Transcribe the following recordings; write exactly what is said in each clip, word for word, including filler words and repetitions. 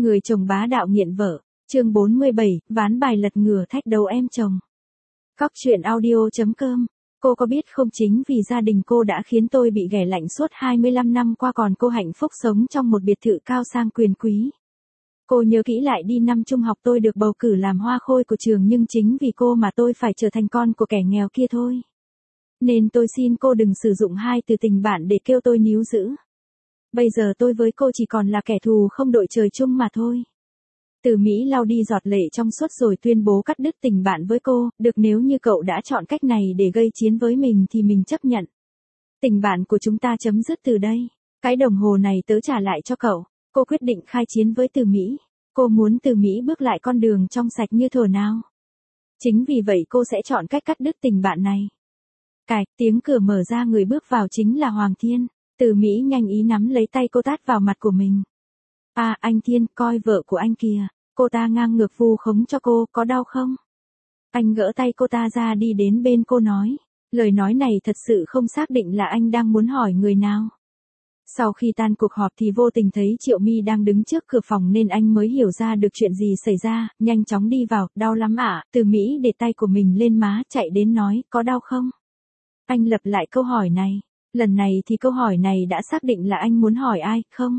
Người chồng bá đạo nghiện vợ, chương bốn mươi bảy, ván bài lật ngửa thách đấu em chồng. Cóc truyện audio chấm com. Cô có biết không, chính vì gia đình cô đã khiến tôi bị ghẻ lạnh suốt hai mươi lăm năm qua, còn cô hạnh phúc sống trong một biệt thự cao sang quyền quý. Cô nhớ kỹ lại đi, năm trung học tôi được bầu cử làm hoa khôi của trường, nhưng chính vì cô mà tôi phải trở thành con của kẻ nghèo kia thôi. Nên tôi xin cô đừng sử dụng hai từ tình bạn để kêu tôi níu giữ. Bây giờ tôi với cô chỉ còn là kẻ thù không đội trời chung mà thôi. Từ Mỹ lau đi giọt lệ trong suốt rồi tuyên bố cắt đứt tình bạn với cô. Được, nếu như cậu đã chọn cách này để gây chiến với mình thì mình chấp nhận. Tình bạn của chúng ta chấm dứt từ đây. Cái đồng hồ này tớ trả lại cho cậu. Cô quyết định khai chiến với Từ Mỹ. Cô muốn Từ Mỹ bước lại con đường trong sạch như thuở nào. Chính vì vậy cô sẽ chọn cách cắt đứt tình bạn này. Cài, tiếng cửa mở ra, người bước vào chính là Hoàng Thiên. Từ Mỹ nhanh ý nắm lấy tay cô, tát vào mặt của mình. À, anh Thiên, coi vợ của anh kìa. Cô ta ngang ngược vu khống cho cô, có đau không? Anh gỡ tay cô ta ra, đi đến bên cô nói. Lời nói này thật sự không xác định là anh đang muốn hỏi người nào. Sau khi tan cuộc họp thì vô tình thấy Triệu My đang đứng trước cửa phòng nên anh mới hiểu ra được chuyện gì xảy ra, nhanh chóng đi vào. Đau lắm ạ? À? Từ Mỹ để tay của mình lên má, chạy đến nói, có đau không? Anh lặp lại câu hỏi này. Lần này thì câu hỏi này đã xác định là anh muốn hỏi ai, không?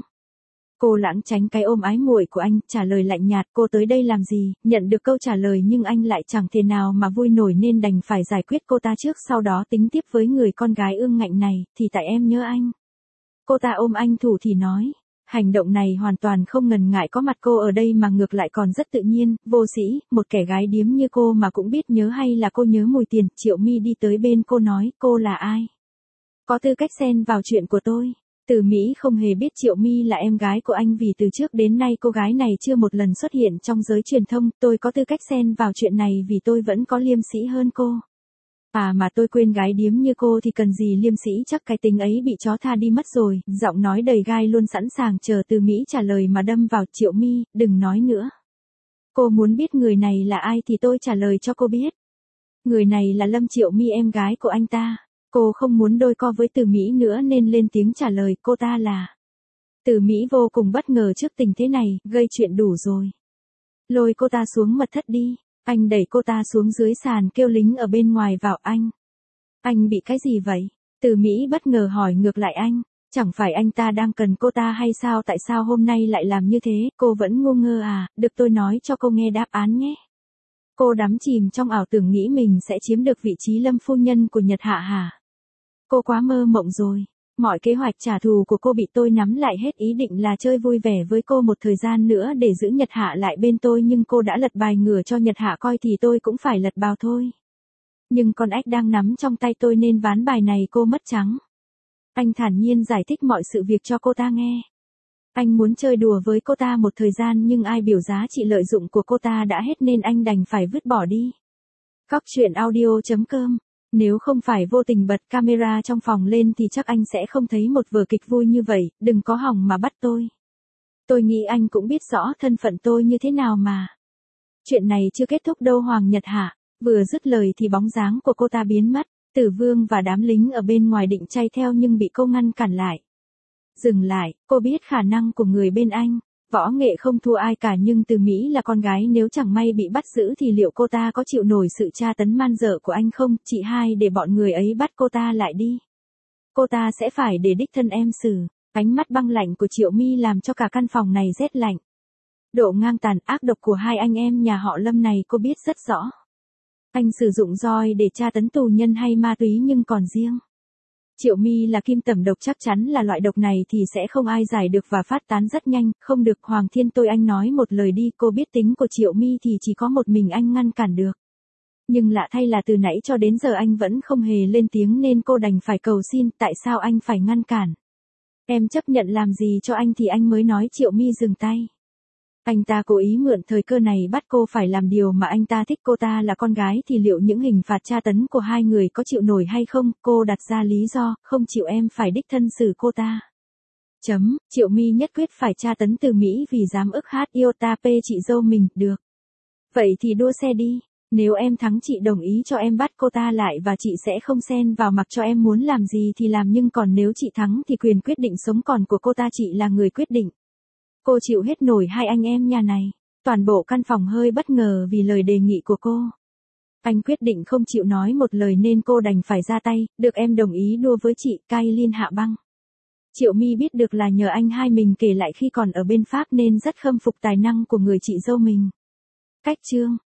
Cô lãng tránh cái ôm ái muội của anh, trả lời lạnh nhạt, cô tới đây làm gì? Nhận được câu trả lời nhưng anh lại chẳng thể nào mà vui nổi nên đành phải giải quyết cô ta trước, sau đó tính tiếp với người con gái ương ngạnh này, thì tại em nhớ anh. Cô ta ôm anh thủ thì nói. Hành động này hoàn toàn không ngần ngại có mặt cô ở đây mà ngược lại còn rất tự nhiên, vô sĩ, một kẻ gái điếm như cô mà cũng biết nhớ, hay là cô nhớ mùi tiền? Triệu My đi tới bên cô nói, cô là ai? Có tư cách xen vào chuyện của tôi? Từ Mỹ không hề biết Triệu My là em gái của anh vì từ trước đến nay cô gái này chưa một lần xuất hiện trong giới truyền thông. Tôi có tư cách xen vào chuyện này vì tôi vẫn có liêm sĩ hơn cô. À mà tôi quên, gái điếm như cô thì cần gì liêm sĩ, chắc cái tính ấy bị chó tha đi mất rồi. Giọng nói đầy gai luôn sẵn sàng chờ Từ Mỹ trả lời mà đâm vào. Triệu My, đừng nói nữa. Cô muốn biết người này là ai thì tôi trả lời cho cô biết. Người này là Lâm Triệu My, em gái của anh ta. Cô không muốn đôi co với Từ Mỹ nữa nên lên tiếng trả lời, cô ta là. Từ Mỹ vô cùng bất ngờ trước tình thế này, gây chuyện đủ rồi. Lôi cô ta xuống mật thất đi. Anh đẩy cô ta xuống dưới sàn, kêu lính ở bên ngoài vào. Anh. Anh bị cái gì vậy? Từ Mỹ bất ngờ hỏi ngược lại anh. Chẳng phải anh ta đang cần cô ta hay sao? Tại sao hôm nay lại làm như thế? Cô vẫn ngu ngơ à? Được, tôi nói cho cô nghe đáp án nhé. Cô đắm chìm trong ảo tưởng nghĩ mình sẽ chiếm được vị trí Lâm phu nhân của Nhật Hạ hả? Cô quá mơ mộng rồi. Mọi kế hoạch trả thù của cô bị tôi nắm lại hết, ý định là chơi vui vẻ với cô một thời gian nữa để giữ Nhật Hạ lại bên tôi, nhưng cô đã lật bài ngửa cho Nhật Hạ coi thì tôi cũng phải lật bào thôi. Nhưng con ếch đang nắm trong tay tôi nên ván bài này cô mất trắng. Anh thản nhiên giải thích mọi sự việc cho cô ta nghe. Anh muốn chơi đùa với cô ta một thời gian nhưng ai biểu giá trị lợi dụng của cô ta đã hết nên anh đành phải vứt bỏ đi. Cóc truyện audio chấm com. Nếu không phải vô tình bật camera trong phòng lên thì chắc anh sẽ không thấy một vở kịch vui như vậy. Đừng có hòng mà bắt tôi. Tôi nghĩ anh cũng biết rõ thân phận tôi như thế nào mà. Chuyện này chưa kết thúc đâu Hoàng Nhật Hạ. Vừa dứt lời thì bóng dáng của cô ta biến mất. Tử Vương và đám lính ở bên ngoài định chạy theo nhưng bị cô ngăn cản lại. Dừng lại, cô biết khả năng của người bên anh. Võ nghệ không thua ai cả, nhưng Từ Mỹ là con gái, nếu chẳng may bị bắt giữ thì liệu cô ta có chịu nổi sự tra tấn man dợ của anh không? Chị hai, để bọn người ấy bắt cô ta lại đi. Cô ta sẽ phải để đích thân em xử. Ánh mắt băng lạnh của Triệu My làm cho cả căn phòng này rét lạnh. Độ ngang tàn ác độc của hai anh em nhà họ Lâm này cô biết rất rõ. Anh sử dụng roi để tra tấn tù nhân hay ma túy, nhưng còn riêng Triệu My là kim tẩm độc, chắc chắn là loại độc này thì sẽ không ai giải được và phát tán rất nhanh. Không được Hoàng Thiên, tôi anh nói một lời đi. Cô biết tính của Triệu My thì chỉ có một mình anh ngăn cản được. Nhưng lạ thay là từ nãy cho đến giờ anh vẫn không hề lên tiếng nên cô đành phải cầu xin. Tại sao anh phải ngăn cản? Em chấp nhận làm gì cho anh thì anh mới nói. Triệu My dừng tay. Anh ta cố ý mượn thời cơ này bắt cô phải làm điều mà anh ta thích. Cô ta là con gái thì liệu những hình phạt tra tấn của hai người có chịu nổi hay không? Cô đặt ra lý do, không chịu em phải đích thân xử cô ta. Chấm, Triệu My nhất quyết phải tra tấn Từ Mỹ vì dám ức hát yêu ta p chị dâu mình. Được. Vậy thì đua xe đi. Nếu em thắng chị đồng ý cho em bắt cô ta lại và chị sẽ không xen vào, mặc cho em muốn làm gì thì làm, nhưng còn nếu chị thắng thì quyền quyết định sống còn của cô ta chị là người quyết định. Cô chịu hết nổi hai anh em nhà này. Toàn bộ căn phòng hơi bất ngờ vì lời đề nghị của cô. Anh quyết định không chịu nói một lời nên cô đành phải ra tay, được em đồng ý đua với chị, cai liên hạ băng. Triệu My biết được là nhờ anh hai mình kể lại khi còn ở bên Pháp nên rất khâm phục tài năng của người chị dâu mình. Cách chương